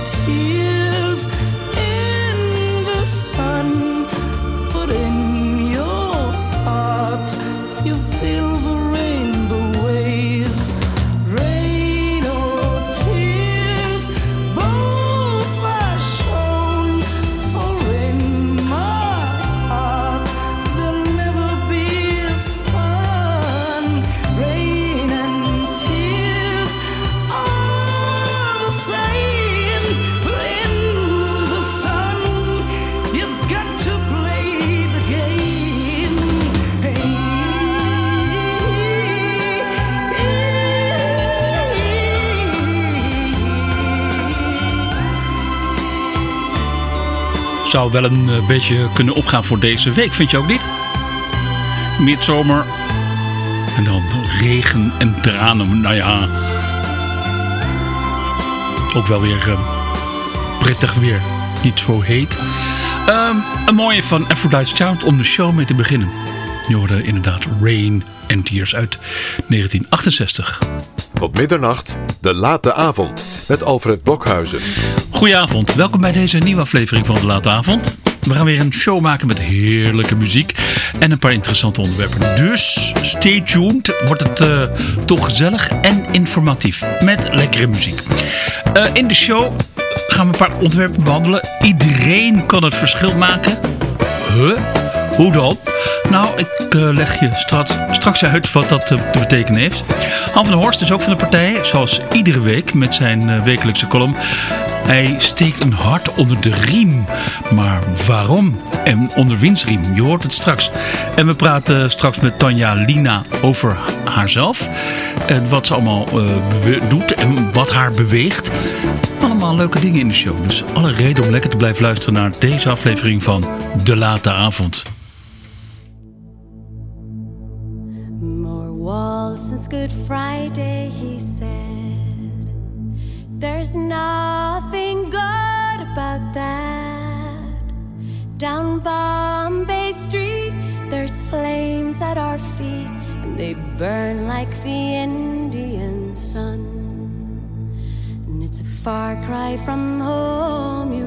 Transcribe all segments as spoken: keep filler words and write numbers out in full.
tears in the sun, but in your heart you feel the rainbow waves. Rain or tears, both are shown, for in my heart there'll never be a sun. Rain and tears are the same, but in the sun you've got to play the game. Hey. Zou wel een uh, beetje kunnen opgaan voor deze week, vind je ook niet? Midzomer en dan regen en tranen. Nou ja, ook wel weer uh, prettig weer. Niet zo heet. Um, een mooie van Aphrodite's Child om de show mee te beginnen. Je hoorde inderdaad Rain and Tears uit negentien achtenzestig. Tot middernacht, de late avond met Alfred Blokhuizen. Goedenavond, welkom bij deze nieuwe aflevering van de late avond. We gaan weer een show maken met heerlijke muziek en een paar interessante onderwerpen. Dus stay tuned, wordt het uh, toch gezellig en informatief met lekkere muziek. Uh, in de show gaan we een paar onderwerpen behandelen. Iedereen kan het verschil maken. Huh? Hoe dan? Nou, ik uh, leg je straks, straks uit wat dat uh, te betekenen heeft. Han van der Horst is ook van de partij, zoals iedere week met zijn uh, wekelijkse column. Hij steekt een hart onder de riem. Maar waarom? En onder wiens riem? Je hoort het straks. En we praten straks met Tanja Lina over haarzelf. En wat ze allemaal uh, bewe- doet en wat haar beweegt. Allemaal leuke dingen in de show. Dus alle reden om lekker te blijven luisteren naar deze aflevering van De Late Avond. More walls since Good Friday, he said. There's nothing good about that. Down Bombay Street, there's flames at our feet, and they burn like the Indian sun. And it's a far cry from home you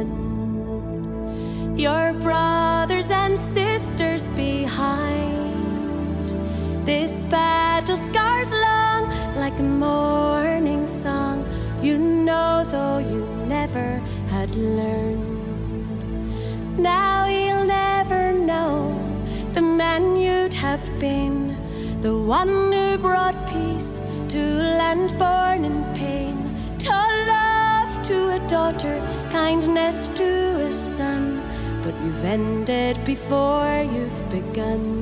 land, your brothers and sisters behind. This battle scars long like a morning song, you know though you never had learned. Now you'll never know the man you'd have been, the one who brought peace to land born in pain, to love to a daughter, kindness to a son. But you've ended before you've begun.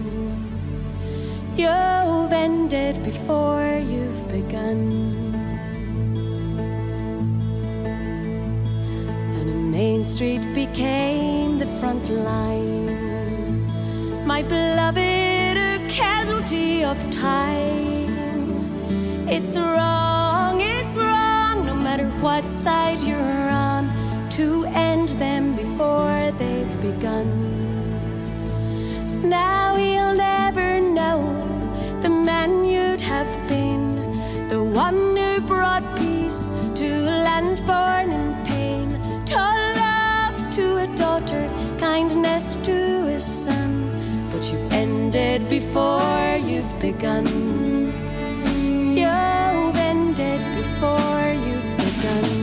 You've ended before you've begun. And a main street became the front line, my beloved, a casualty of time. It's wrong, it's wrong, no matter what side you're on, to end them before they've begun. Now you'll never know the man you'd have been, the one who brought peace to land born in pain, to love to a daughter, kindness to a son. But you've ended before you've begun. You've ended before you've begun.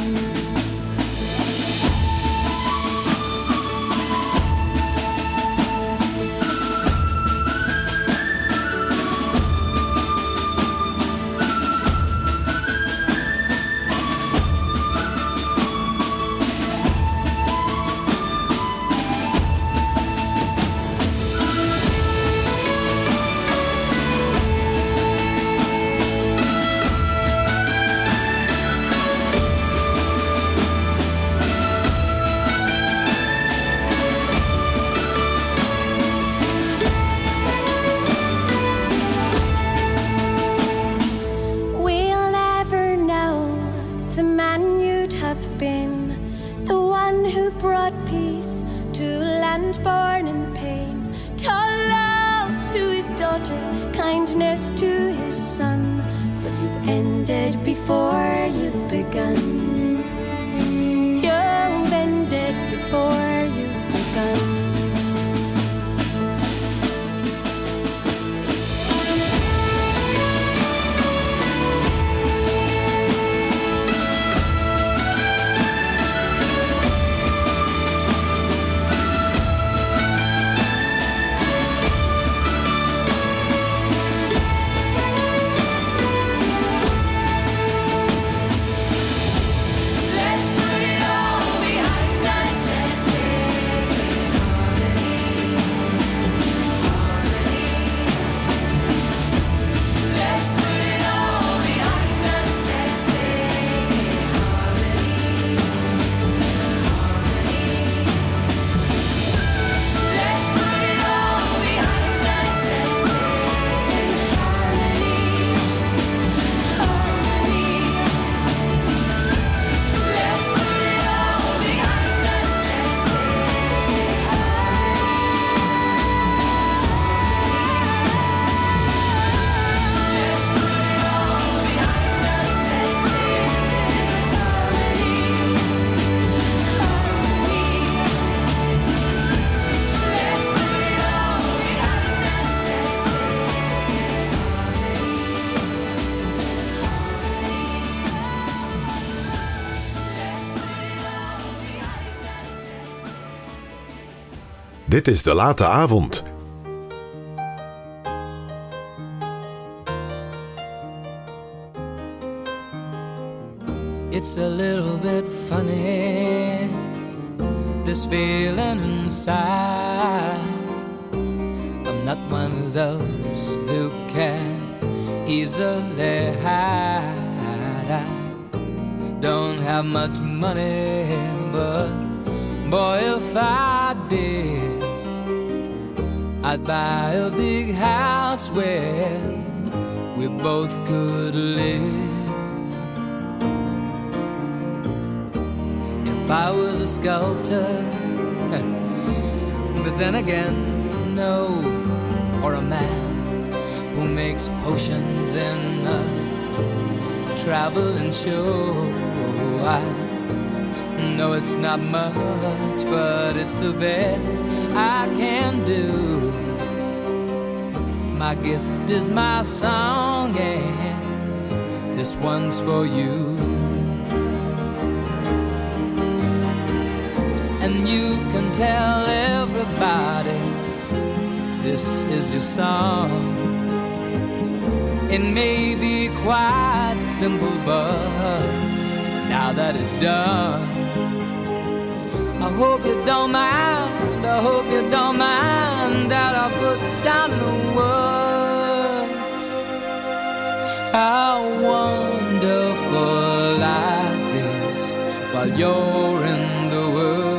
Kindness to his son, but you've ended before you've begun. Dit is De Late Avond. It's a little bit funny, this feeling inside. I'm not one of those who can easily hide. I don't have much money, but boy, if I did, I'd buy a big house where we both could live. If I was a sculptor, but then again, no, or a man who makes potions in a traveling show. I know it's not much, but it's the best I can do. My gift is my song, and this one's for you. And you can tell everybody this is your song. It may be quite simple, but now that it's done, I hope you don't mind, I hope you don't mind that I put down in the words how wonderful life is while you're in the world.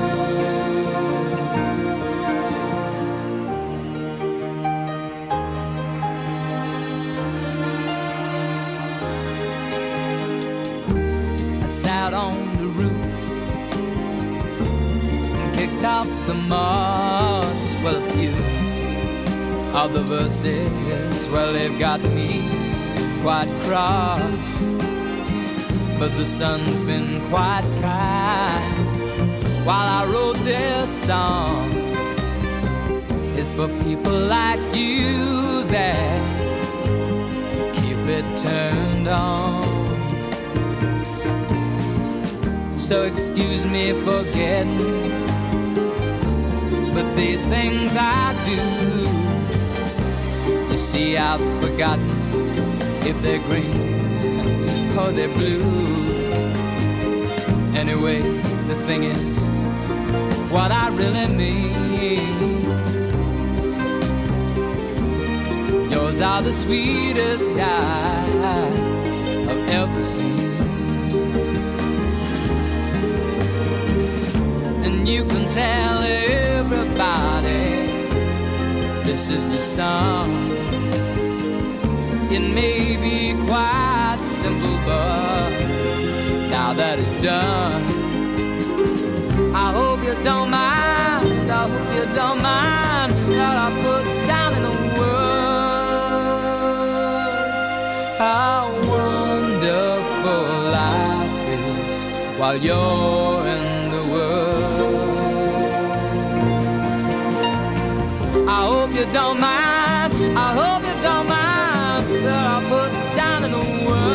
Sat on the roof and kicked out the moss. Well, a few of the verses, well, they've got me quite cross, but the sun's been quite kind while I wrote this song. It's for people like you that keep it turned on. So excuse me for getting, but these things I do, you see, I've forgotten if they're green or they're blue. Anyway, the thing is, what I really mean, yours are the sweetest eyes I've ever seen. You can tell everybody this is the song. It may be quite simple, but now that it's done, I hope you don't mind, I hope you don't mind that I put down in the words how wonderful life is while you're in the world. I hope you don't mind, I hope you don't mind that I put down in the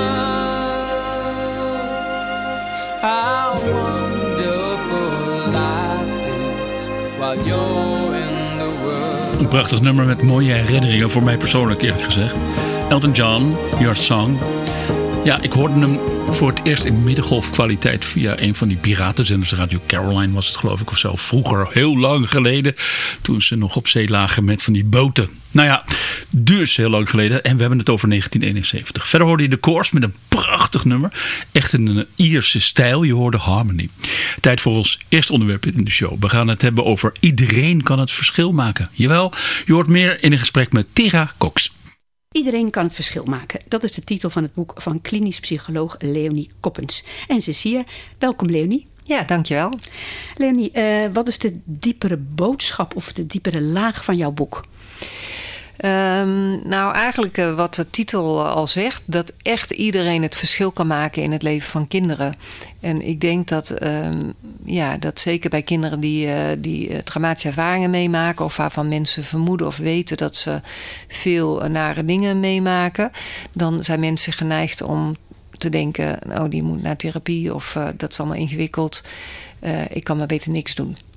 words how wonderful life is while you're in the world. Een prachtig nummer met mooie herinneringen voor mij persoonlijk, eerlijk gezegd. Elton John, Your Song. Ja, ik hoorde hem voor het eerst in middengolfkwaliteit via een van die piratenzenders. Radio Caroline was het, geloof ik, of zo. Vroeger, heel lang geleden, toen ze nog op zee lagen met van die boten. Nou ja, dus heel lang geleden. En we hebben het over negentien eenenzeventig. Verder hoorde je de Course met een prachtig nummer. Echt in een Ierse stijl. Je hoorde Harmony. Tijd voor ons eerste onderwerp in de show. We gaan het hebben over iedereen kan het verschil maken. Jawel, je hoort meer in een gesprek met Tera Cox. Iedereen kan het verschil maken. Dat is de titel van het boek van klinisch psycholoog Leonie Coppens. En ze is hier. Welkom, Leonie. Ja, dankjewel. Leonie, uh, wat is de diepere boodschap of de diepere laag van jouw boek? Um, nou, eigenlijk uh, wat de titel al zegt, dat echt iedereen het verschil kan maken in het leven van kinderen. En ik denk dat, um, ja, dat zeker bij kinderen die, uh, die uh, traumatische ervaringen meemaken, of waarvan mensen vermoeden of weten dat ze veel uh, nare dingen meemaken, dan zijn mensen geneigd om te denken, oh, die moet naar therapie, of uh, dat is allemaal ingewikkeld. Uh, ik kan maar beter niks doen.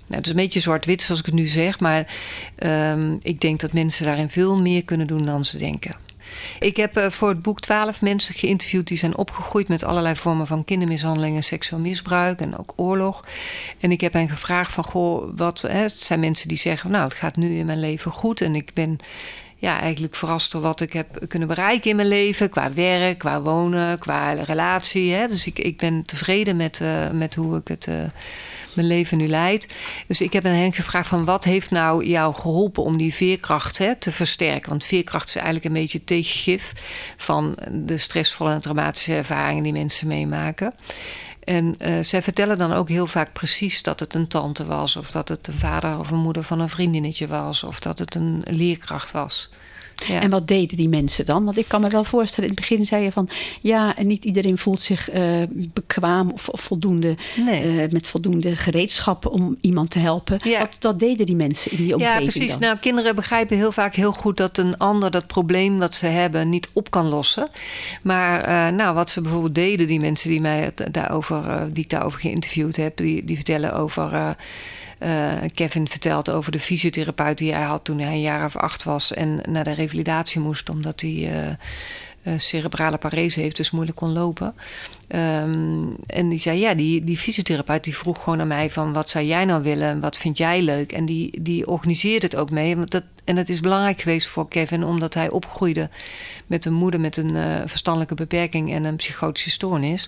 het is een beetje zwart-wit zoals ik het nu zeg. Maar um, ik denk dat mensen daarin veel meer kunnen doen dan ze denken. Ik heb uh, voor het boek twaalf mensen geïnterviewd die zijn opgegroeid met allerlei vormen van kindermishandeling en seksueel misbruik en ook oorlog. En ik heb hen gevraagd van, goh, wat, hè, het zijn mensen die zeggen, nou, het gaat nu in mijn leven goed en ik ben ja, eigenlijk verrast door wat ik heb kunnen bereiken in mijn leven, qua werk, qua wonen, qua relatie. Hè. Dus ik, ik ben tevreden met, uh, met hoe ik het, uh, mijn leven nu leid. Dus ik heb aan hen gevraagd van, wat heeft nou jou geholpen om die veerkracht hè, te versterken? Want veerkracht is eigenlijk een beetje tegengif van de stressvolle en traumatische ervaringen die mensen meemaken. En uh, zij vertellen dan ook heel vaak precies dat het een tante was, of dat het een vader of een moeder van een vriendinnetje was, of dat het een leerkracht was. Ja. En wat deden die mensen dan? Want ik kan me wel voorstellen, in het begin zei je van, ja, en niet iedereen voelt zich uh, bekwaam of, of voldoende, nee. uh, met voldoende gereedschappen om iemand te helpen. Ja. Wat, wat deden die mensen in die omgeving Ja, precies. dan? Nou, kinderen begrijpen heel vaak heel goed dat een ander dat probleem wat ze hebben niet op kan lossen. Maar uh, nou, wat ze bijvoorbeeld deden, die mensen die, mij daarover, uh, die ik daarover geïnterviewd heb, die, die vertellen over... Uh, Uh, Kevin vertelt over de fysiotherapeut die hij had toen hij een jaar of acht was en naar de revalidatie moest omdat hij uh, uh, cerebrale parese heeft, dus moeilijk kon lopen. Um, en die zei, ja, die, die fysiotherapeut die vroeg gewoon aan mij van, wat zou jij nou willen en wat vind jij leuk? En die, die organiseerde het ook mee. Want dat, en dat is belangrijk geweest voor Kevin, omdat hij opgroeide met een moeder met een uh, verstandelijke beperking en een psychotische stoornis.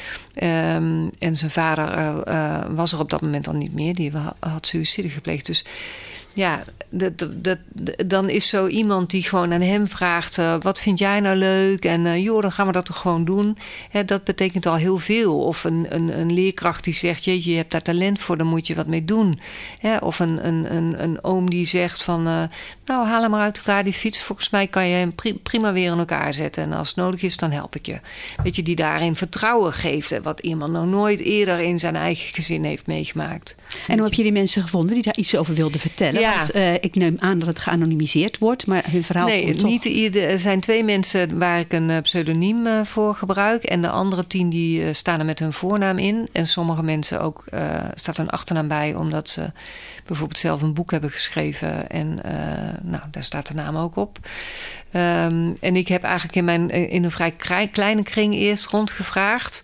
Um, en zijn vader uh, uh, was er op dat moment al niet meer. Die had suïcide gepleegd. Dus ja, dat, dat, dat, dan is zo iemand die gewoon aan hem vraagt, Uh, wat vind jij nou leuk? En uh, joh, dan gaan we dat toch gewoon doen. Hè, dat betekent al heel veel. Of een, een, een leerkracht die zegt, jeetje, je hebt daar talent voor, dan moet je wat mee doen. Hè, of een, een, een, een oom die zegt van, uh, nou, haal hem maar uit elkaar die fiets. Volgens mij kan je hem pri- prima weer in elkaar zetten. En als het nodig is, dan help ik je. Weet je, die daarin vertrouwen geeft. Hè, wat iemand nog nooit eerder in zijn eigen gezin heeft meegemaakt. En hoe heb je die mensen gevonden die daar iets over wilden vertellen? Ja. Want, uh, ik neem aan dat het geanonimiseerd wordt, maar hun verhaal nee, komt toch. Niet ieder, er zijn twee mensen waar ik een pseudoniem uh, voor gebruik. En de andere tien die uh, staan er met hun voornaam in. En sommige mensen ook uh, staat een achternaam bij, omdat ze bijvoorbeeld zelf een boek hebben geschreven. En uh, nou, daar staat de naam ook op. Um, en ik heb eigenlijk in, mijn, in een vrij kleine kring eerst rondgevraagd.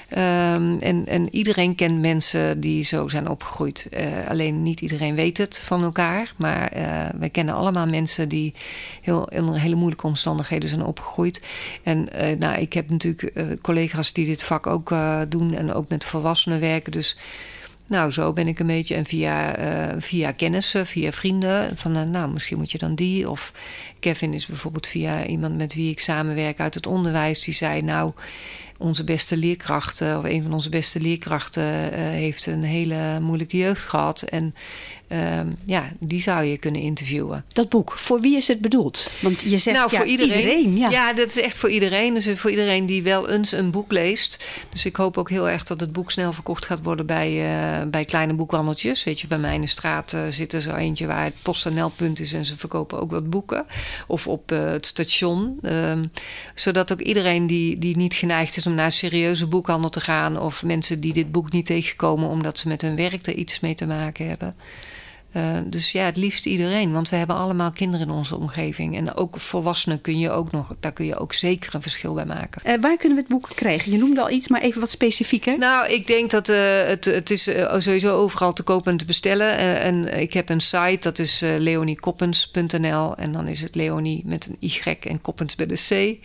Um, en, en iedereen kent mensen die zo zijn opgegroeid. Uh, alleen niet iedereen weet het van elkaar. Maar uh, wij kennen allemaal mensen die heel, onder hele moeilijke omstandigheden zijn opgegroeid. En uh, nou, ik heb natuurlijk uh, collega's die dit vak ook uh, doen en ook met volwassenen werken. Dus nou, zo ben ik een beetje. En via, uh, via kennissen, via vrienden. Van uh, nou, misschien moet je dan die. Of Kevin is bijvoorbeeld via iemand met wie ik samenwerk uit het onderwijs. Die zei, nou, onze beste leerkracht, of een van onze beste leerkrachten, uh, heeft een hele moeilijke jeugd gehad. En uh, ja, die zou je kunnen interviewen. Dat boek, voor wie is het bedoeld? Want je zegt, nou, ja, voor iedereen. iedereen ja. ja, dat is echt voor iedereen. Dus voor iedereen die wel eens een boek leest. Dus ik hoop ook heel erg dat het boek snel verkocht gaat worden bij, uh, bij kleine boekhandeltjes. Weet je, bij mij in de straat uh, zit er zo eentje waar het PostNL punt is en ze verkopen ook wat boeken. Of op uh, het station. Um, zodat ook iedereen die, die niet geneigd is om naar een serieuze boekhandel te gaan, of mensen die dit boek niet tegenkomen omdat ze met hun werk er iets mee te maken hebben. Uh, dus ja, het liefst iedereen. Want we hebben allemaal kinderen in onze omgeving. En ook volwassenen kun je ook nog, daar kun je ook zeker een verschil bij maken. Uh, waar kunnen we het boek krijgen? Je noemde al iets, maar even wat specifieker. Nou, ik denk dat uh, het, het is uh, sowieso overal te kopen en te bestellen. Uh, en ik heb een site, dat is uh, leonie koppens punt n l. En dan is het Leonie met een Y en Koppens met een C.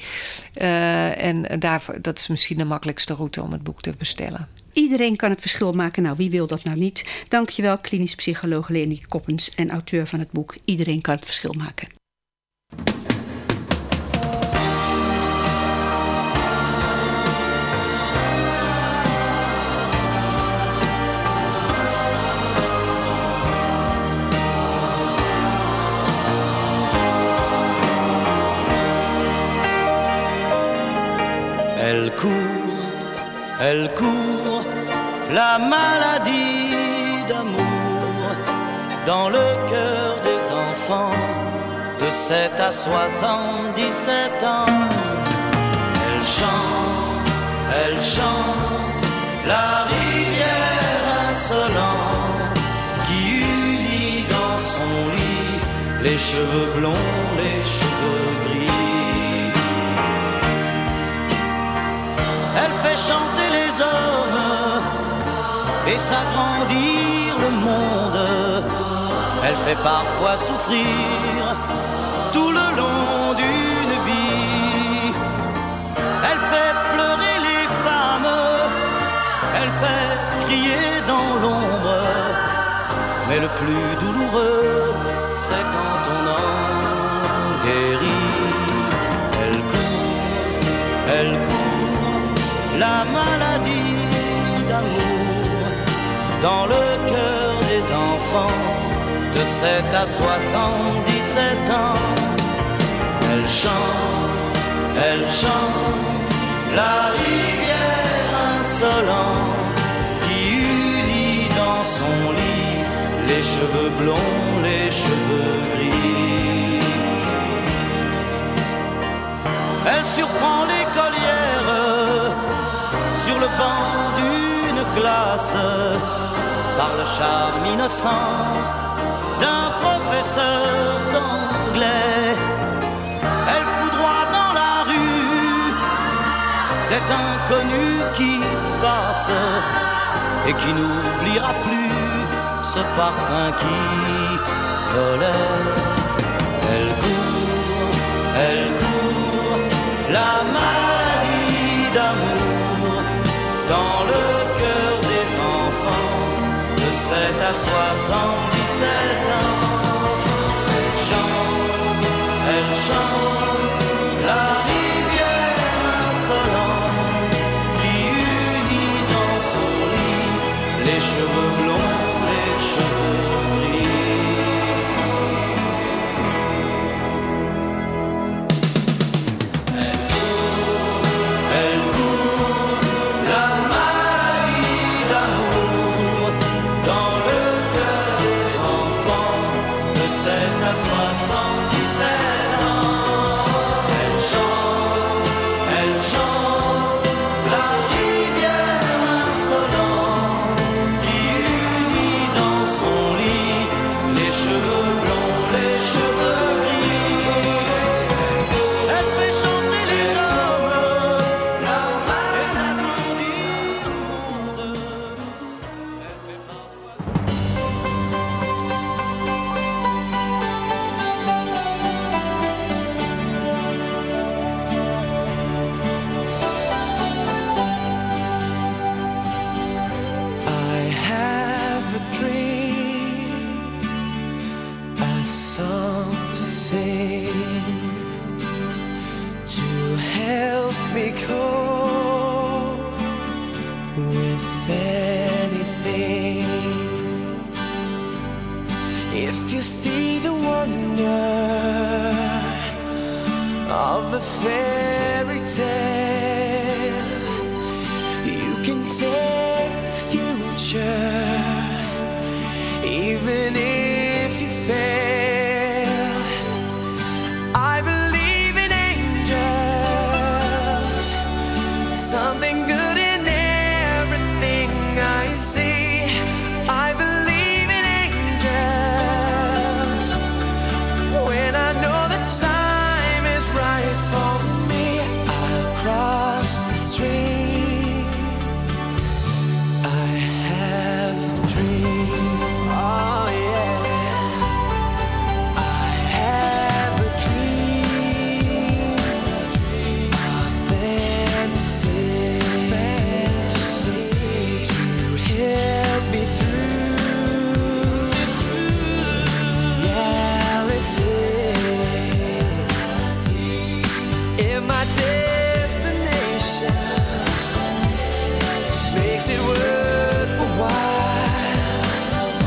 Uh, en daar, dat is misschien de makkelijkste route om het boek te bestellen. Iedereen kan het verschil maken. Nou, wie wil dat nou niet? Dankjewel, klinisch psycholoog Leonie Koppens en auteur van het boek Iedereen kan het verschil maken. Elle court, elle court, la maladie d'amour dans le cœur des enfants de sept à soixante-dix-sept ans. Elle chante, elle chante, la rivière insolente qui les cheveux blonds, les cheveux gris. Elle fait chanter les hommes et s'agrandir le monde. Elle fait parfois souffrir tout le long d'une vie. Elle fait pleurer les femmes, elle fait crier dans l'ombre. Mais le plus douloureux, c'est quand on en guérit. Elle court, elle court, la maladie d'amour dans le cœur des enfants de sept à soixante-dix-sept ans. Elle chante, elle chante, la rivière insolente qui unit dans son lit les cheveux blonds, les cheveux gris. Elle surprend l'écolière sur le banc d'une classe par le charme innocent d'un professeur d'anglais. Elle foudroie dans la rue cet inconnu qui passe et qui n'oubliera plus ce parfum qui volait. Elle court, elle court, la maladie d'amour dans le cœur des enfants de sept à soixante-dix-sept ans. Elle chante, elle chante, la rivière insolente qui unit dans son lit les cheveux blonds, les cheveux gris. Elle court, elle court, la maladie d'amour dans le cœur des enfants de sept à soixante-dix-sept ans. Elle chante, elle chante, la rivière insolente qui unit dans son lit les cheveux blonds, les cheveux gris. Elle fait chanter les hommes et s'agrandir le monde. Elle fait parfois I have a dream, a song to sing, to help me cope with anything. If you see the wonder of the fairy tale, you can take the future, even if you fail. I believe in angels, something good in everything I see. I believe in angels when I know the time is right for me. I'll cross the stream. I have a dream. Oh yeah. I have a dream. A fantasy. To help me through reality. If my destination makes it worth a while,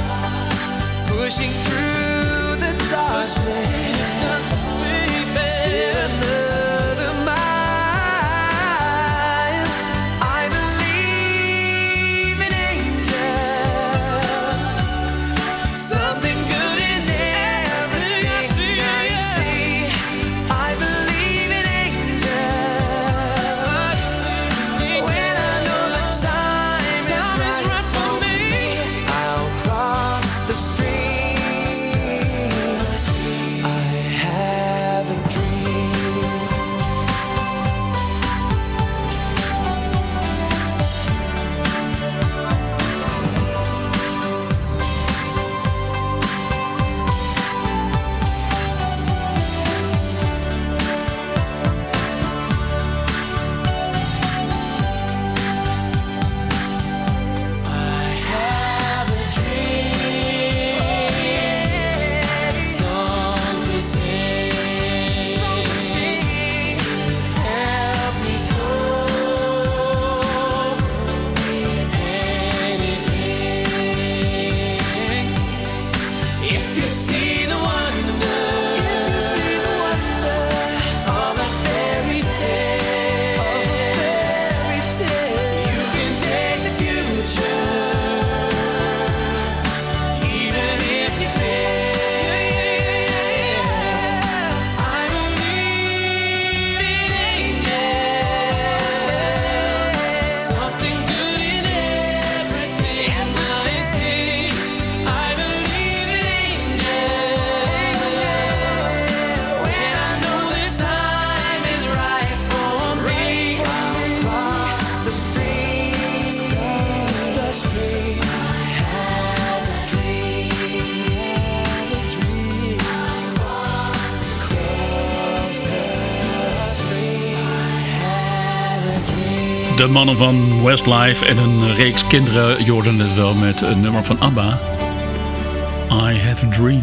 De mannen van Westlife en een reeks kinderen jorden het wel met een nummer van ABBA. I Have a Dream.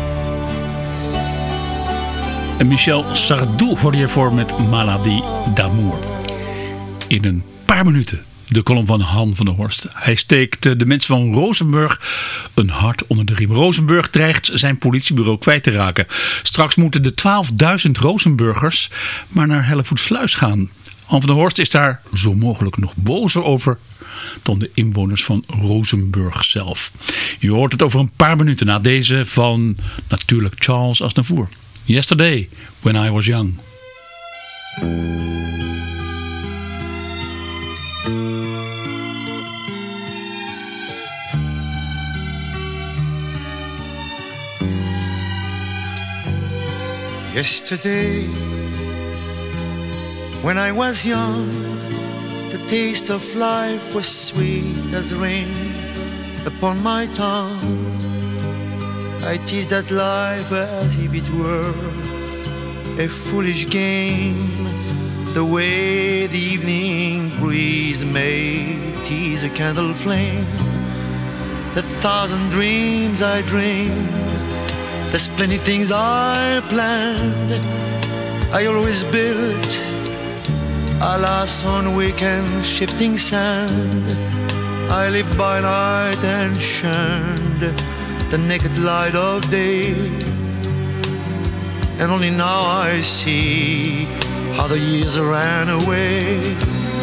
En Michel Sardou hoorde je voor met Maladie d'amour. In een paar minuten de column van Han van der Horst. Hij steekt de mensen van Rozenburg een hart onder de riem. Rozenburg dreigt zijn politiebureau kwijt te raken. Straks moeten de twaalfduizend Rozenburgers maar naar Hellevoetsluis gaan. Han van der Horst is daar zo mogelijk nog bozer over dan de inwoners van Rozenburg zelf. Je hoort het over een paar minuten na deze van natuurlijk Charles Aznavour. Yesterday, when I was young. Yesterday, when I was young, the taste of life was sweet as rain upon my tongue. I teased at life as if it were a foolish game, the way the evening breeze may tease a candle flame. The thousand dreams I dreamed, the splendid things I planned, I always built, alas, on weekend shifting sand. I lived by night and shunned the naked light of day, and only now I see how the years ran away.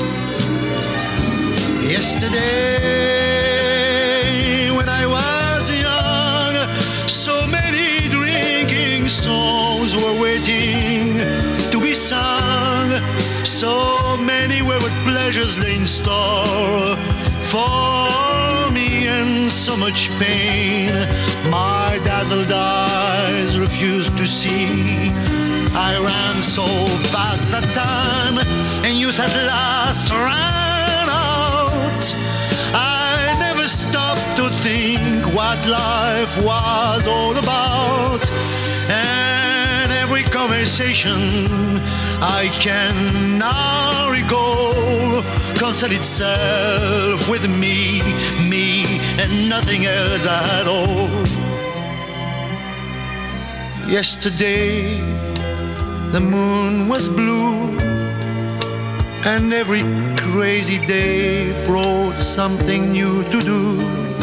Yesterday, when I was young, so many drinking songs were waiting to be sung. So many wayward pleasures lay in store for me, and so much pain my dazzled eyes refused to see. I ran so fast that time, and youth at last ran out. I never stopped to think what life was all about, and every conversation I can now recall concerned itself with me, me, and nothing else at all. Yesterday, the moon was blue, and every crazy day brought something new to do.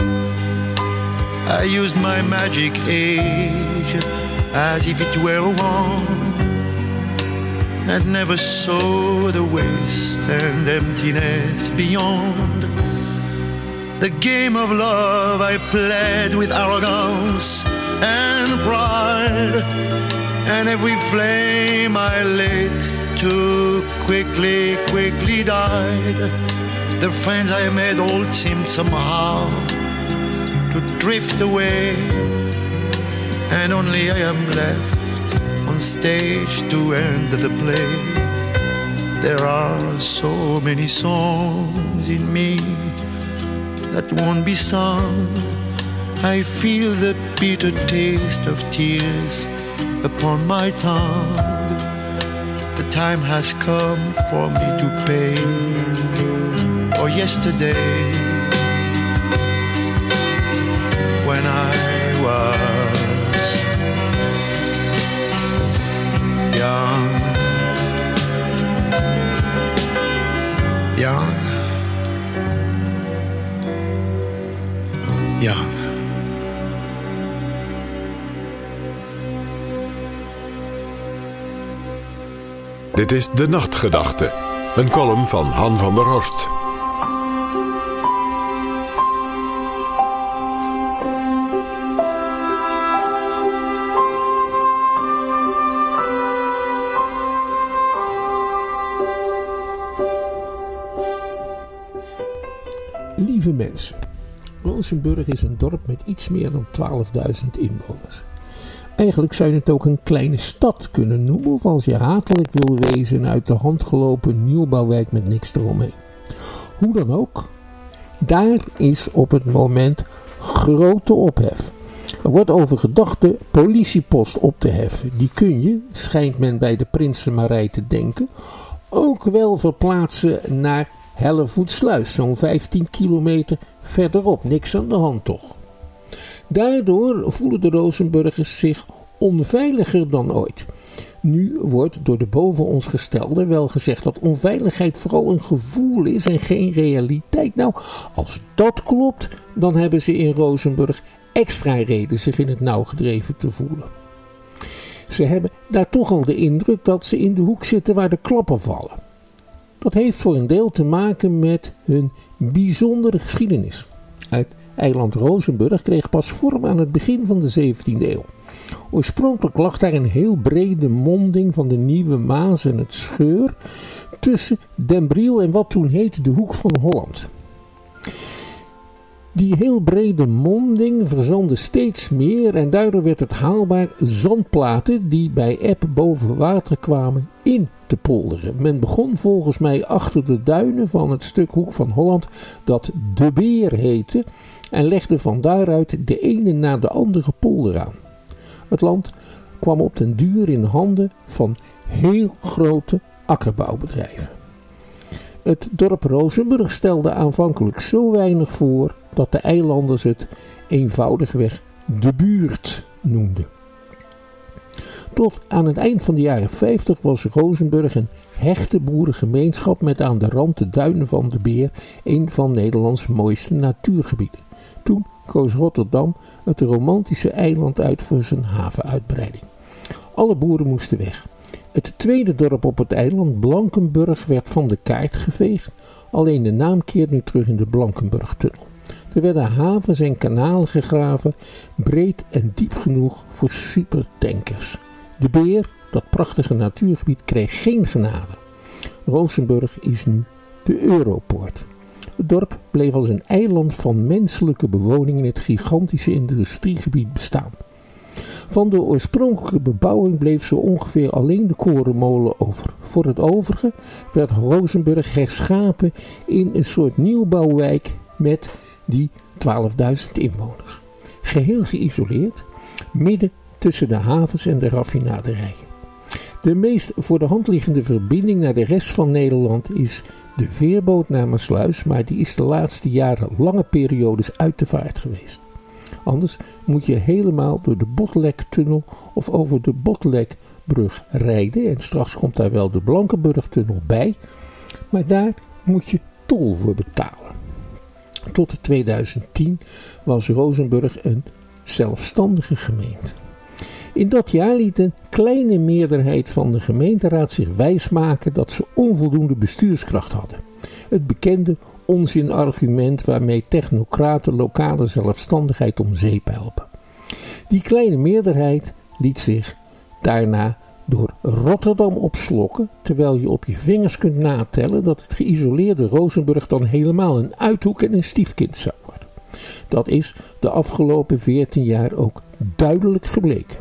I used my magic age as if it were a wand, and never saw the waste and emptiness beyond. The game of love I played with arrogance and pride, and every flame I lit too quickly, quickly died. The friends I made all seemed somehow to drift away, and only I am left on stage to end the play. There are so many songs in me that won't be sung. I feel the bitter taste of tears upon my tongue. The time has come for me to pay for yesterday, when I was young, young, young. Dit is De Nachtgedachte, een column van Han van der Horst. Lieve mensen, Rozenburg is een dorp met iets meer dan twaalfduizend inwoners. Eigenlijk zou je het ook een kleine stad kunnen noemen, of als je hatelijk wil wezen, uit de hand gelopen nieuwbouwwijk met niks eromheen. Hoe dan ook, daar is op het moment grote ophef. Er wordt over gedacht de politiepost op te heffen. Die kun je, schijnt men bij de Prinsenmarij te denken, ook wel verplaatsen naar Hellevoetsluis, zo'n vijftien kilometer verderop. Niks aan de hand toch? Daardoor voelen de Rozenburgers zich onveiliger dan ooit. Nu wordt door de boven ons gestelde wel gezegd dat onveiligheid vooral een gevoel is en geen realiteit. Nou, als dat klopt, dan hebben ze in Rozenburg extra reden zich in het nauw gedreven te voelen. Ze hebben daar toch al de indruk dat ze in de hoek zitten waar de klappen vallen. Dat heeft voor een deel te maken met hun bijzondere geschiedenis. Het eiland Rozenburg kreeg pas vorm aan het begin van de zeventiende eeuw. Oorspronkelijk lag daar een heel brede monding van de Nieuwe Maas en het Scheur tussen Den Briel en wat toen heette de Hoek van Holland. Die heel brede monding verzandde steeds meer en daardoor werd het haalbaar zandplaten die bij eb boven water kwamen in te polderen. Men begon volgens mij achter de duinen van het stuk Hoek van Holland dat De Beer heette en legde van daaruit de ene na de andere polder aan. Het land kwam op den duur in handen van heel grote akkerbouwbedrijven. Het dorp Rozenburg stelde aanvankelijk zo weinig voor dat de eilanders het eenvoudigweg de buurt noemden. Tot aan het eind van de jaren vijftig was Rozenburg een hechte boerengemeenschap met aan de rand de duinen van de Beer, een van Nederlands mooiste natuurgebieden. Toen koos Rotterdam het romantische eiland uit voor zijn havenuitbreiding. Alle boeren moesten weg. Het tweede dorp op het eiland, Blankenburg, werd van de kaart geveegd. Alleen de naam keert nu terug in de Blankenburgtunnel. Er werden havens en kanalen gegraven, breed en diep genoeg voor supertankers. De Beer, dat prachtige natuurgebied, kreeg geen genade. Rozenburg is nu de Europoort. Het dorp bleef als een eiland van menselijke bewoning in het gigantische industriegebied bestaan. Van de oorspronkelijke bebouwing bleef zo ongeveer alleen de korenmolen over. Voor het overige werd Rozenburg herschapen in een soort nieuwbouwwijk met die twaalfduizend inwoners. Geheel geïsoleerd, midden tussen de havens en de raffinaderijen. De meest voor de hand liggende verbinding naar de rest van Nederland is de veerboot naar Maassluis, maar die is de laatste jaren lange periodes uit de vaart geweest. Anders moet je helemaal door de Botlektunnel of over de Botlekbrug rijden en straks komt daar wel de Blankenburgtunnel bij, maar daar moet je tol voor betalen. Tot tweeduizend tien was Rozenburg een zelfstandige gemeente. In dat jaar liet een kleine meerderheid van de gemeenteraad zich wijsmaken dat ze onvoldoende bestuurskracht hadden. Het bekende onzinargument waarmee technocraten lokale zelfstandigheid om zeep helpen. Die kleine meerderheid liet zich daarna door Rotterdam opslokken, terwijl je op je vingers kunt natellen dat het geïsoleerde Rozenburg dan helemaal een uithoek en een stiefkind zou worden. Dat is de afgelopen veertien jaar ook duidelijk gebleken.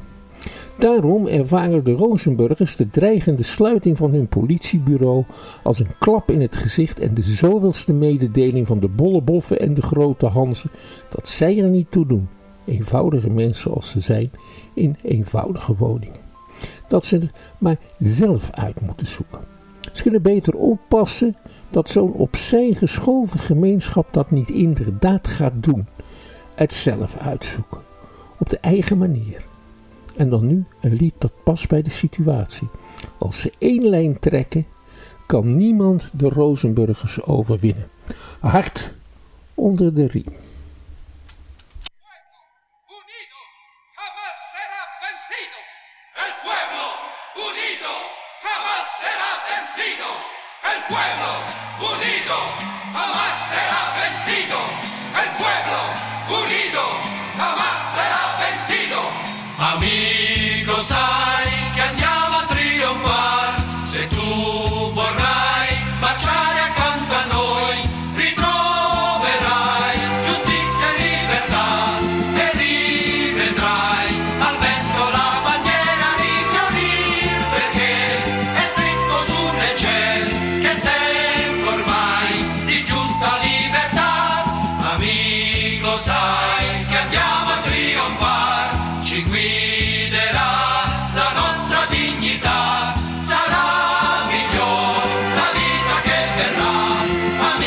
Daarom ervaren de Rozenburgers de dreigende sluiting van hun politiebureau als een klap in het gezicht en de zoveelste mededeling van de bolleboffen en de grote Hanzen dat zij er niet toe doen, eenvoudige mensen als ze zijn, in eenvoudige woningen. Dat ze het maar zelf uit moeten zoeken. Ze kunnen beter oppassen dat zo'n opzij geschoven gemeenschap dat niet inderdaad gaat doen. Het zelf uitzoeken. Op de eigen manier. En dan nu een lied dat past bij de situatie. Als ze één lijn trekken, kan niemand de Rozenburgers overwinnen. Hard onder de riem. Amico, sai che andiamo a trionfare, se tu vorrai marciare accanto a noi, ritroverai giustizia e libertà e rivedrai al vento la bandiera rifiorir, perché è scritto su nel cielo che è tempo ormai di giusta libertà. Amico, sai che andiamo a trionfare, ci guiderà la nostra dignità, sarà migliore la vita che verrà.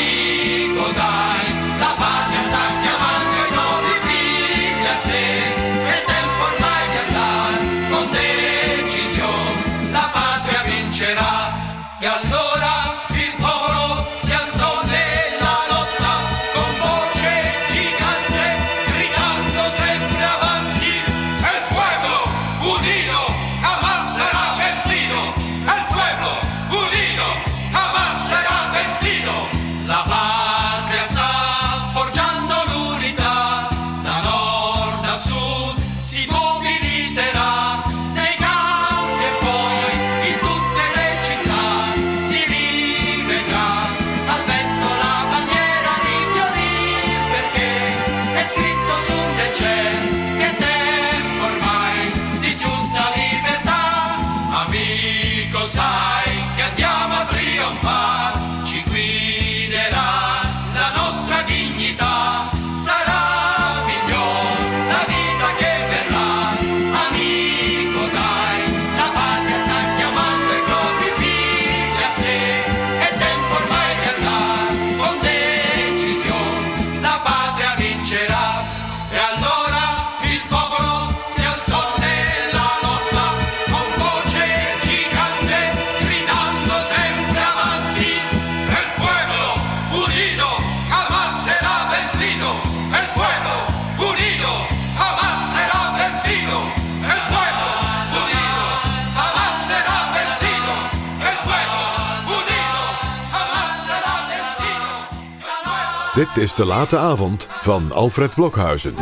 è scritto su nel cielo, che tempo ormai di giusta libertà. Amico, sai che andiamo a trionfare, ci guiderà la nostra dignità. Sarà miglior la vita che verrà. Amico, dai, la patria sta chiamando i propri figli a sé. È tempo ormai di andare con decisione, la patria vincerà. E allora il popolo si alzò nella lotta con voce gigante, gridando sempre avanti. El pueblo unido jamás será vencido. El pueblo unido jamás será vencido. El pueblo unido jamás será vencido. El pueblo unido jamás será vencido. Dit is De Late Avond van Alfred Blokhuizen.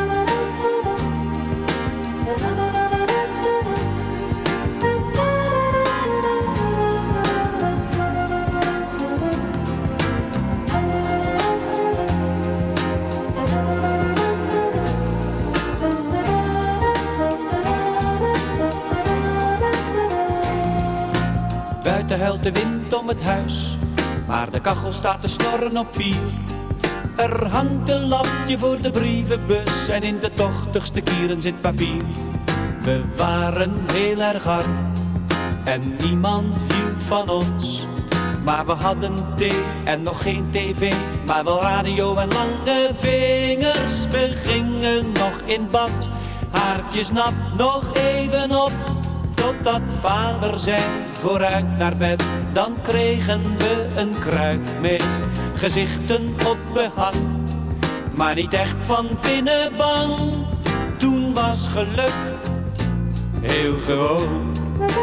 Buiten huilt de wind om het huis, maar de kachel staat te snorren op vier. Er hangt een lampje voor de brievenbus en in de tochtigste kieren zit papier. We waren heel erg arm en niemand hield van ons. Maar we hadden thee en nog geen tv, maar wel radio en lange vingers. We gingen nog in bad, haartjes nat, nog even op. Totdat vader zei, vooruit naar bed, dan kregen we een kruik mee. Gezichten op behang, maar niet echt van binnen bang. Toen was geluk heel gewoon.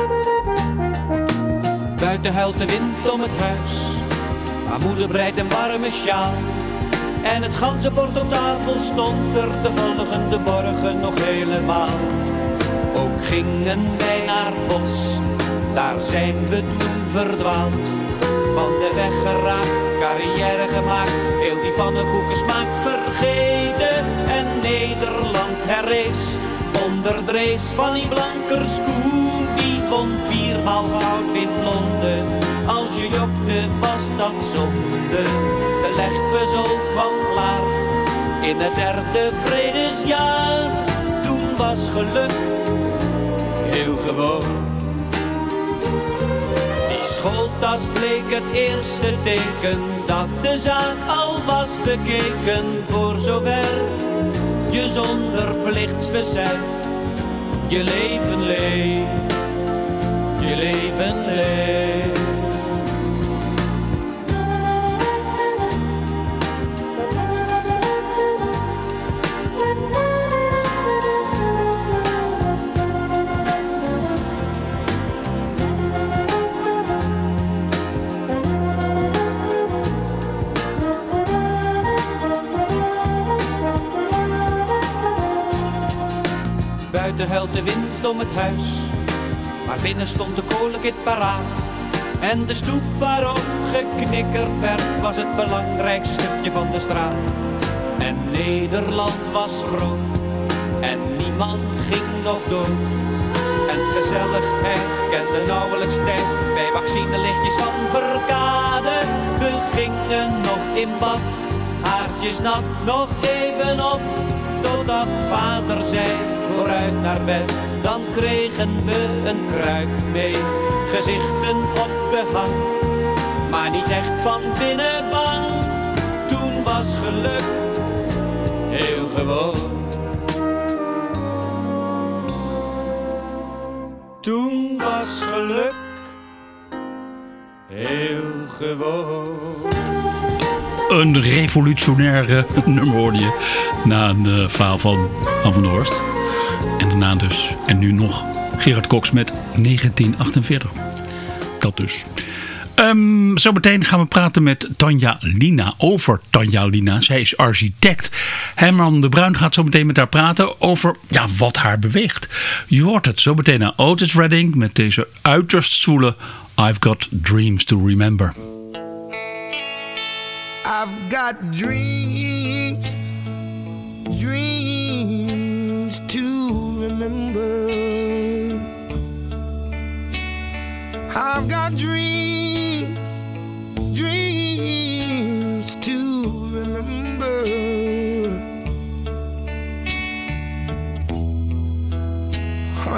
Buiten huilt de wind om het huis, maar moeder breidt een warme sjaal. En het ganzenbord op tafel stond er de volgende morgen nog helemaal. Ook gingen wij naar het bos, daar zijn we toen verdwaald. Van de weg geraakt, carrière gemaakt, heel die pannenkoekensmaak vergeten. En Nederland herrees, onder drees van die Blankers Koen. Die won viermaal goud in Londen, als je jokte was dat zonde. De legpuzzel kwam klaar, in het derde vredesjaar. Toen was geluk heel gewoon. Die schooltas bleek het eerste teken dat de zaak al was bekeken. Voor zover je zonder plichtsbesef je leven leeft, je leven leeft. Buiten huilt de wind om het huis, maar binnen stond de kolenkit paraat. En de stoep waarop geknikkerd werd, was het belangrijkste stukje van de straat. En Nederland was groot, en niemand ging nog dood. En gezelligheid kende nauwelijks tijd, bij vaccinelichtjes van Verkade. We gingen nog in bad, haartjes nat, nog even op. Totdat vader zei, vooruit naar bed, dan kregen we een kruik mee. Gezichten op behang, maar niet echt van binnen bang. Toen was geluk heel gewoon. Toen was geluk heel gewoon. Een revolutionaire nummer hoorde je na een uh, verhaal van Han van der Horst. En daarna dus, en nu nog, Gerard Cox met negentien achtenveertig. Dat dus. Um, zometeen gaan we praten met Tanja Lina over Tanja Lina. Zij is architect. Herman de Bruin gaat zo meteen met haar praten over ja, wat haar beweegt. Je hoort het zo meteen naar Otis Redding met deze uiterst zwoele I've Got Dreams to Remember. I've got dreams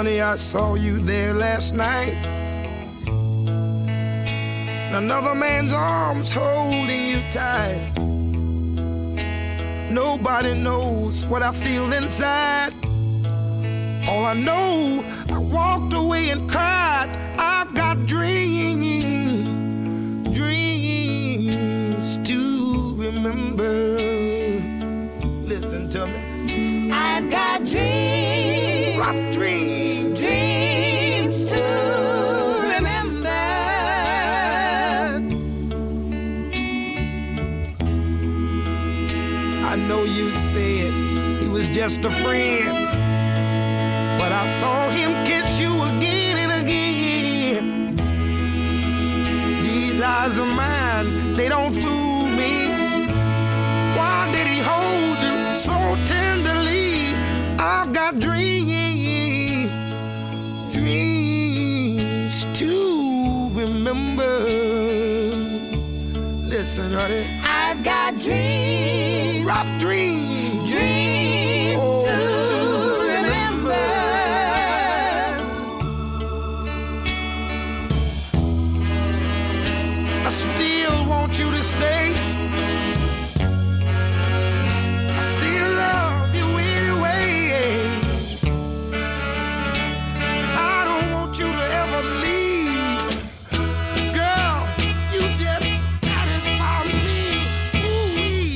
Honey, I saw you there last night. Another man's arms holding you tight. Nobody knows what I feel inside. All I know, I walked away and cried. I've got dreams, dreams to remember. Listen to me. I've got dreams, rough dreams, dreams to remember. I know you said he was just a friend, but I saw him kiss you again and again. These eyes of mine, they don't fool me. Why did he hold you so tenderly? I've got dreams, dreams to remember. Listen, honey. I've got dreams, rough dreams, dreams oh, to remember. I still want you to stay. I still love you anyway. I don't want you to ever leave. Girl, you just satisfy me. Ooh-wee.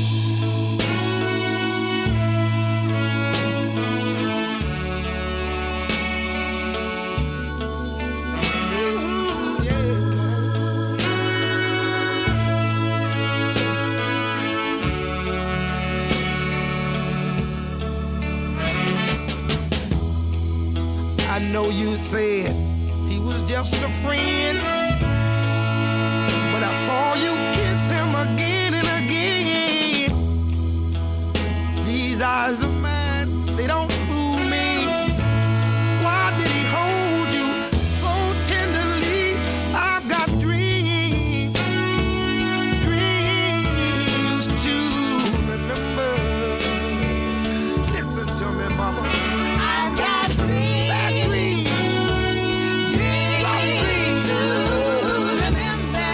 Ooh, yeah. I know you said he was just a friend, but I saw you kiss him again and again. These eyes of mine, they don't fool me. Why did he hold you so tenderly? I've got dreams, dreams to remember. Listen to me, mama. I've got dreams, Bad dreams. dreams to remember.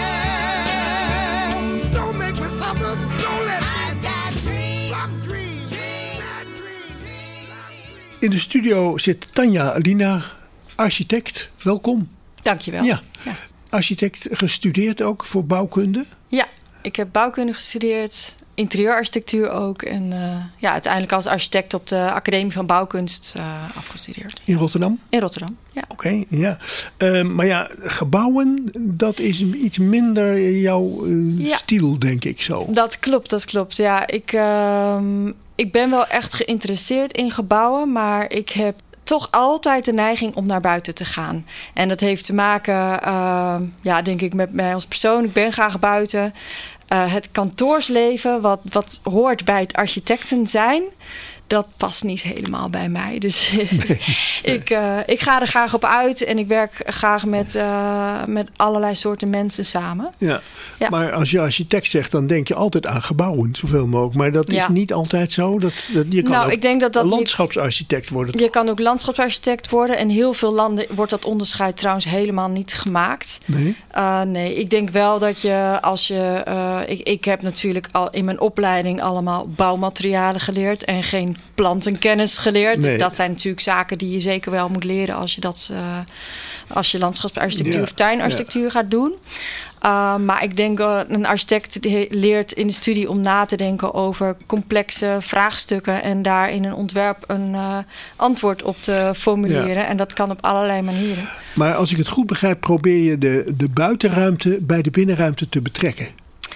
Don't make me suffer. Don't let me. I've got dreams, Rough dreams. Bad dreams. In de studio zit Tanja Lina, architect. Welkom. Dankjewel. Ja. Ja. Architect, gestudeerd ook voor bouwkunde. Ja, ik heb bouwkunde gestudeerd, interieurarchitectuur ook. En uh, ja, uiteindelijk als architect op de Academie van Bouwkunst uh, afgestudeerd. In Rotterdam? In Rotterdam, ja. Oké, okay, ja. Uh, maar ja, gebouwen, dat is iets minder jouw uh, Ja. stiel, denk ik zo. Dat klopt, dat klopt. Ja, ik, uh, ik ben wel echt geïnteresseerd in gebouwen, maar ik heb toch altijd de neiging om naar buiten te gaan. En dat heeft te maken, uh, ja, denk ik, met mij als persoon. Ik ben graag buiten. Uh, het kantoorsleven, wat, wat hoort bij het architecten zijn, dat past niet helemaal bij mij. Dus nee. ik, uh, ik ga er graag op uit en ik werk graag met, uh, met allerlei soorten mensen samen. Ja. Ja. Maar als je architect zegt, dan denk je altijd aan gebouwen, zoveel mogelijk. Maar dat is Ja. niet altijd zo. Dat, dat, je kan Nou, ook ik denk dat dat niet- landschapsarchitect worden. Je kan ook landschapsarchitect worden. En heel veel landen wordt dat onderscheid trouwens helemaal niet gemaakt. Nee? Uh, nee, ik denk wel dat je als je... Uh, ik, ik heb natuurlijk al in mijn opleiding allemaal bouwmaterialen geleerd en geen plantenkennis geleerd. Nee. Dus dat zijn natuurlijk zaken die je zeker wel moet leren als je dat uh, als je landschapsarchitectuur Ja, of tuinarchitectuur ja. gaat doen. Uh, maar ik denk uh, een architect die leert in de studie om na te denken over complexe vraagstukken en daar in een ontwerp een uh, antwoord op te formuleren. Ja. En dat kan op allerlei manieren. Maar als ik het goed begrijp, probeer je de, de buitenruimte bij de binnenruimte te betrekken.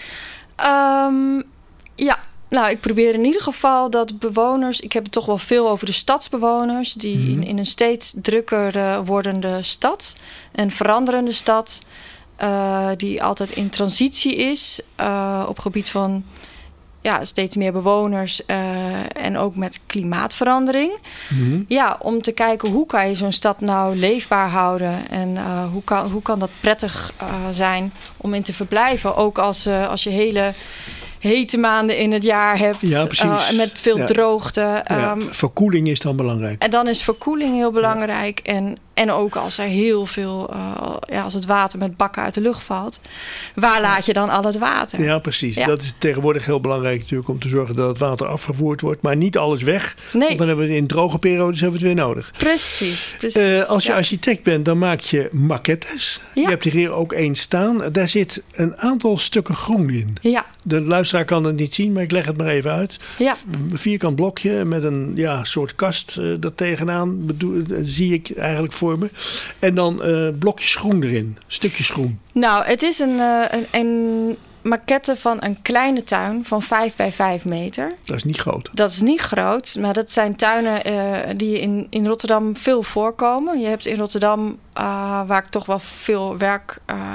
Um, ja, nou, ik probeer in ieder geval dat bewoners... Ik heb het toch wel veel over de stadsbewoners... die mm-hmm. in, in een steeds drukker uh, wordende stad... en veranderende stad... Uh, die altijd in transitie is... Uh, op gebied van ja, steeds meer bewoners... Uh, en ook met klimaatverandering. Mm-hmm. Ja, om te kijken hoe kan je zo'n stad nou leefbaar houden... en uh, hoe, kan, hoe kan dat prettig uh, zijn om in te verblijven... ook als, uh, als je hele... hete maanden in het jaar hebt. Ja, precies. Uh, met veel ja. droogte. Ja, Um, verkoeling is dan belangrijk. En dan is verkoeling heel belangrijk. Ja. En, en ook als er heel veel, uh, ja, als het water met bakken uit de lucht valt. Waar laat je dan al het water? Ja, precies. Ja. Dat is tegenwoordig heel belangrijk natuurlijk om te zorgen dat het water afgevoerd wordt. Maar niet alles weg. Nee. Want dan hebben we het in droge periodes hebben we het weer nodig. Precies, precies. Uh, als je ja. architect bent, dan maak je maquettes. Ja. Je hebt er hier ook één staan. Daar zit een aantal stukken groen in. Ja. De luisteraar kan het niet zien, maar ik leg het maar even uit. Ja. Een vierkant blokje met een ja, soort kast uh, dat tegenaan bedoel, uh, zie ik eigenlijk voor me. En dan uh, blokjes groen erin. Stukjes groen. Nou, het is een, uh, een, een maquette van een kleine tuin van vijf bij vijf meter. Dat is niet groot. Dat is niet groot, maar dat zijn tuinen uh, die in, in Rotterdam veel voorkomen. Je hebt in Rotterdam, uh, waar ik toch wel veel werk, uh,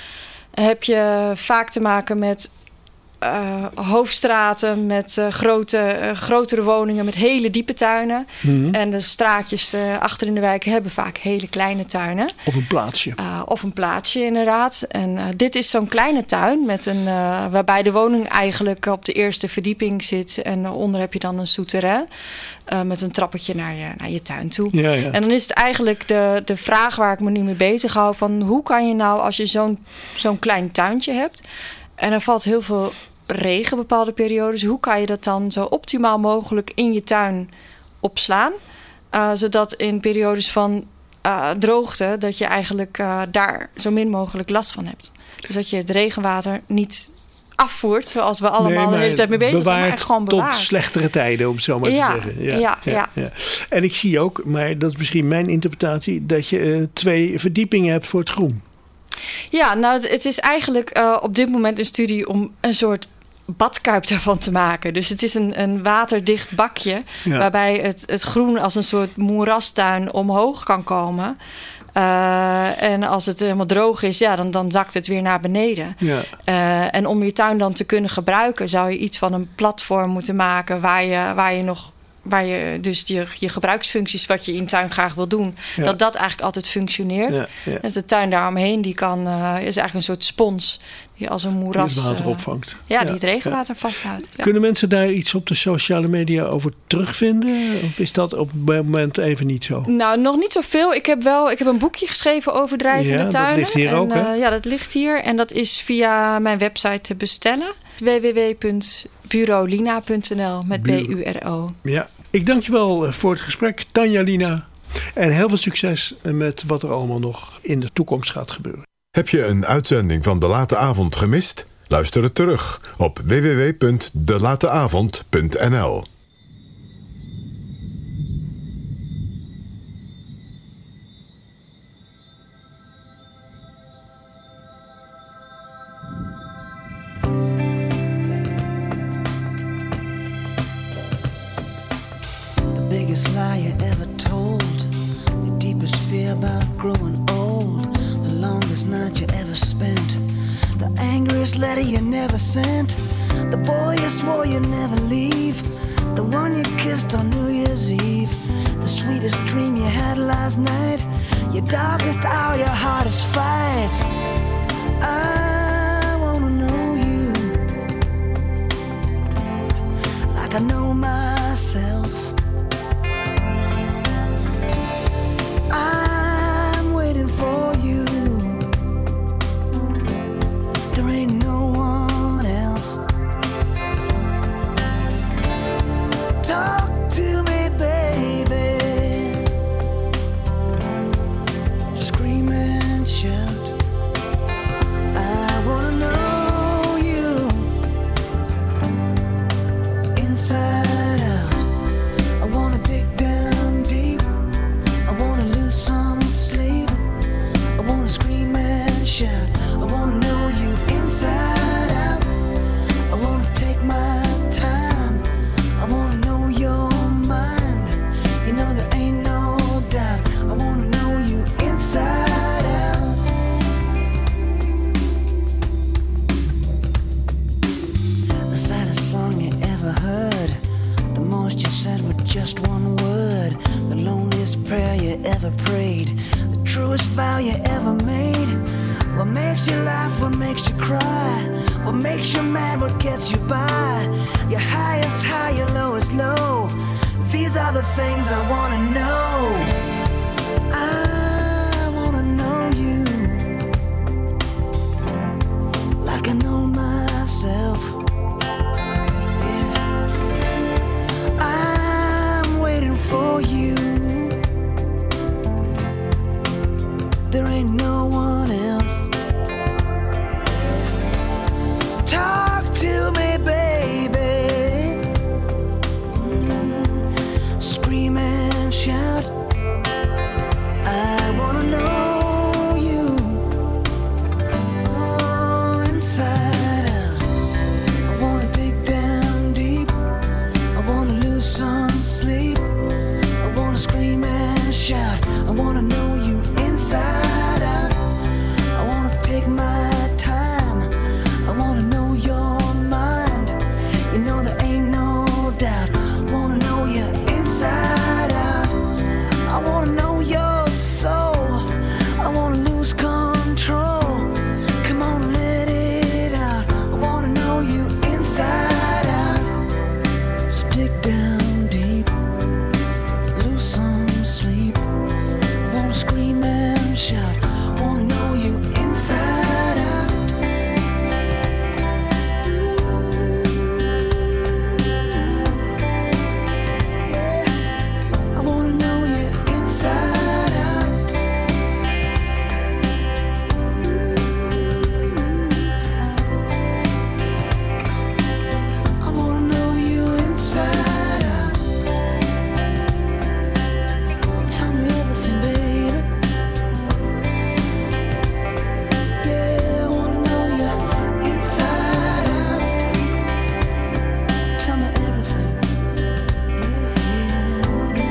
heb je vaak te maken met Uh, hoofdstraten met uh, grote, uh, grotere woningen met hele diepe tuinen. Mm-hmm. En En de straatjes uh, achter in de wijk hebben vaak hele kleine tuinen. Of een plaatsje. Uh, of een plaatsje inderdaad. En uh, dit is zo'n kleine tuin met een, uh, waarbij de woning eigenlijk op de eerste verdieping zit. En daaronder heb je dan een souterrain. Uh, met een trappetje naar je, naar je tuin toe. Ja, ja. En dan is het eigenlijk de, de vraag waar ik me nu mee bezig hou. Van hoe kan je nou, als je zo'n, zo'n klein tuintje hebt en er valt heel veel regen bepaalde periodes, hoe kan je dat dan zo optimaal mogelijk in je tuin opslaan? Uh, zodat in periodes van uh, droogte, dat je eigenlijk uh, daar zo min mogelijk last van hebt. Dus dat je het regenwater niet afvoert, zoals we allemaal nee, de hele tijd mee bezig zijn, maar echt gewoon bewaart. Tot slechtere tijden, om het zo maar ja, te zeggen. Ja, ja, ja. ja. En ik zie ook, maar dat is misschien mijn interpretatie, dat je uh, twee verdiepingen hebt voor het groen. Ja, nou, het, het is eigenlijk uh, op dit moment een studie om een soort badkuip daarvan te maken. Dus het is een, een waterdicht bakje, ja, waarbij het, het groen als een soort moerastuin omhoog kan komen. Uh, en als het helemaal droog is, ja, dan, dan zakt het weer naar beneden. Ja. Uh, en om je tuin dan te kunnen gebruiken, zou je iets van een platform moeten maken waar je, waar je nog waar je dus je, je gebruiksfuncties, wat je in tuin graag wil doen, ja, dat dat eigenlijk altijd functioneert. Ja, ja. En de tuin daaromheen, die kan, uh, is eigenlijk een soort spons die als een moeras die het water opvangt. Uh, ja, die ja, het regenwater ja. vasthoudt. Ja. Kunnen mensen daar iets op de sociale media over terugvinden? Of is dat op het moment even niet zo? Nou, nog niet zoveel. Ik heb wel, ik heb een boekje geschreven over drijvende ja, tuinen. Dat ligt hier en, ook, hè? Uh, ja, dat ligt hier. En dat is via mijn website te bestellen. w w w punt bureaulina punt n l met B U R O. Ja, ik dank je wel voor het gesprek, Tanja Lina. En heel veel succes met wat er allemaal nog in de toekomst gaat gebeuren. Heb je een uitzending van De Late Avond gemist? Luister het terug op w w w punt de late avond punt n l. biggest lie you ever told, the deepest fear about growing old, the longest night you ever spent, the angriest letter you never sent, the boy you swore you'd never leave, the one you kissed on New Year's Eve, the sweetest dream you had last night, your darkest hour, your hardest fight. I wanna know you like I know myself. I'm waiting for you. There ain't no one else. Talk to me, baby. Scream and shout. I wanna know you inside out. I wanna dig down deep. I wanna lose some sleep. I wanna scream and shout. I wanna know you inside out. I wanna take my time. I wanna know your mind. You know there ain't no doubt. I wanna know you inside out. The saddest song you ever heard, the most you said with just one word, the loneliest prayer you ever prayed, the truest vow you ever made, What makes you laugh, what makes you cry? What makes you mad, what gets you by? Your highest high, your lowest low. These are the things I wanna know. I wanna know you like I know myself. Yeah. I'm waiting for you. There ain't no one else. Talk to me, baby. Mm, scream and shout. I wanna know you. Oh, inside out. I wanna dig down deep. I wanna lose some sleep. I wanna scream and shout. I wanna know you inside out. I wanna take my time. I wanna know your mind. You know there ain't no doubt. Wanna know you inside out. I wanna know your soul. I wanna lose control. Come on, let it out. I wanna know you inside out. So dig down deep. Lose some sleep. I wanna scream and shout. Wanna know you inside out. Yeah, I wanna know you inside out. I wanna know you inside out. Tell me everything, baby. Yeah, I wanna know you inside out. Tell me everything. Yeah,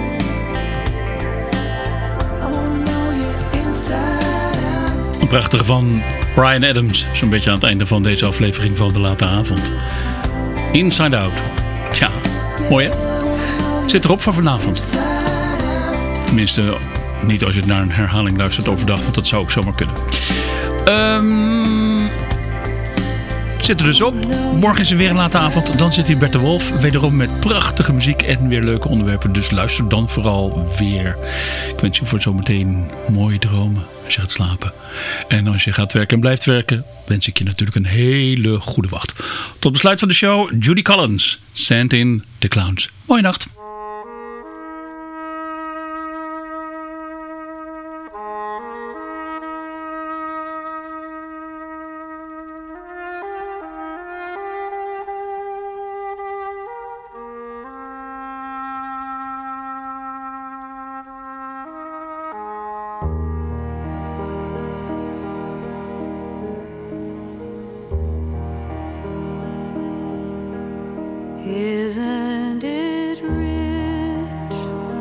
I wanna know you inside out. Een prachtige van Bryan Adams. Zo'n beetje aan het einde van deze aflevering van De Late Avond. Inside Out. Ja, mooi hè? Zit erop voor vanavond. Tenminste, niet als je naar een herhaling luistert overdag. Want dat zou ook zomaar kunnen. Ehm... Zit er dus op. Morgen is er weer een late avond. Dan zit hier Bert de Wolf. Wederom met prachtige muziek en weer leuke onderwerpen. Dus luister dan vooral weer. Ik wens je voor zometeen mooie dromen als je gaat slapen. En als je gaat werken en blijft werken, wens ik je natuurlijk een hele goede wacht. Tot besluit van de show, Judy Collins. Send in the Clowns. Mooie nacht. Isn't it rich?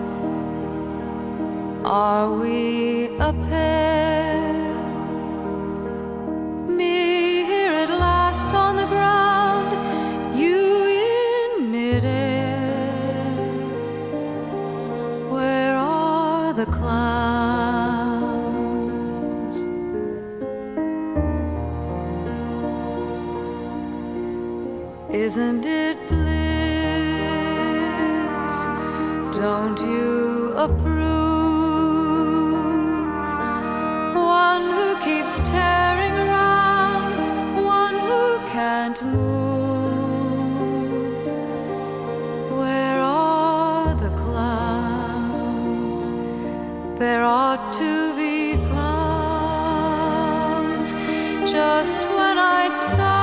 Are we a pair? Me here at last on the ground, you in midair. Where are the clowns? Isn't it bliss? Don't you approve? One who keeps tearing around, one who can't move. Where are the clowns? There ought to be clowns just when I'd start.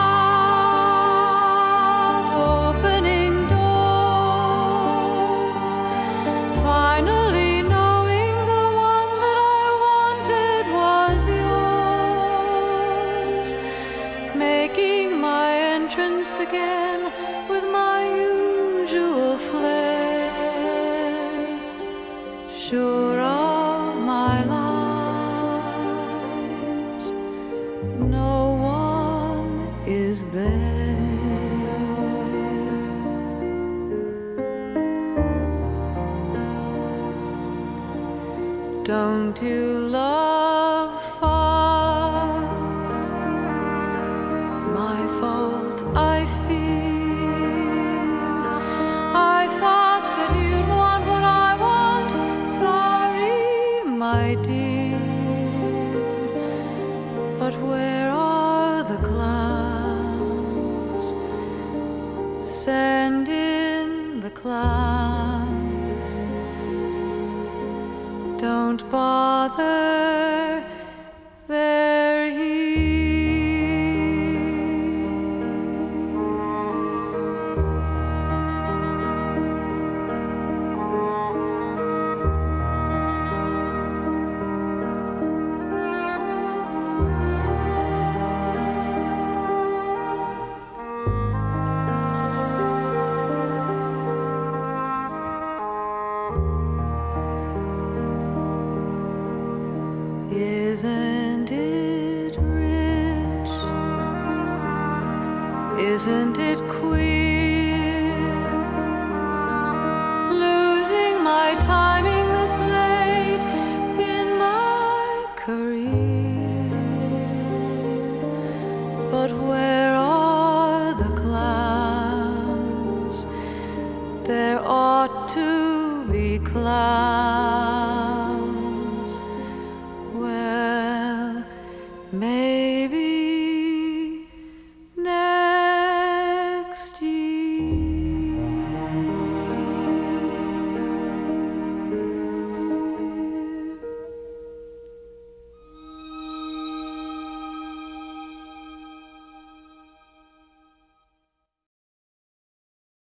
Again with my usual flair, sure of my lines, no one is there. Don't you love far? clouds. Don't bother, they're here. Isn't it rich? Isn't it queer? Losing my timing this late in my career. But where are the clouds? There ought to be clouds.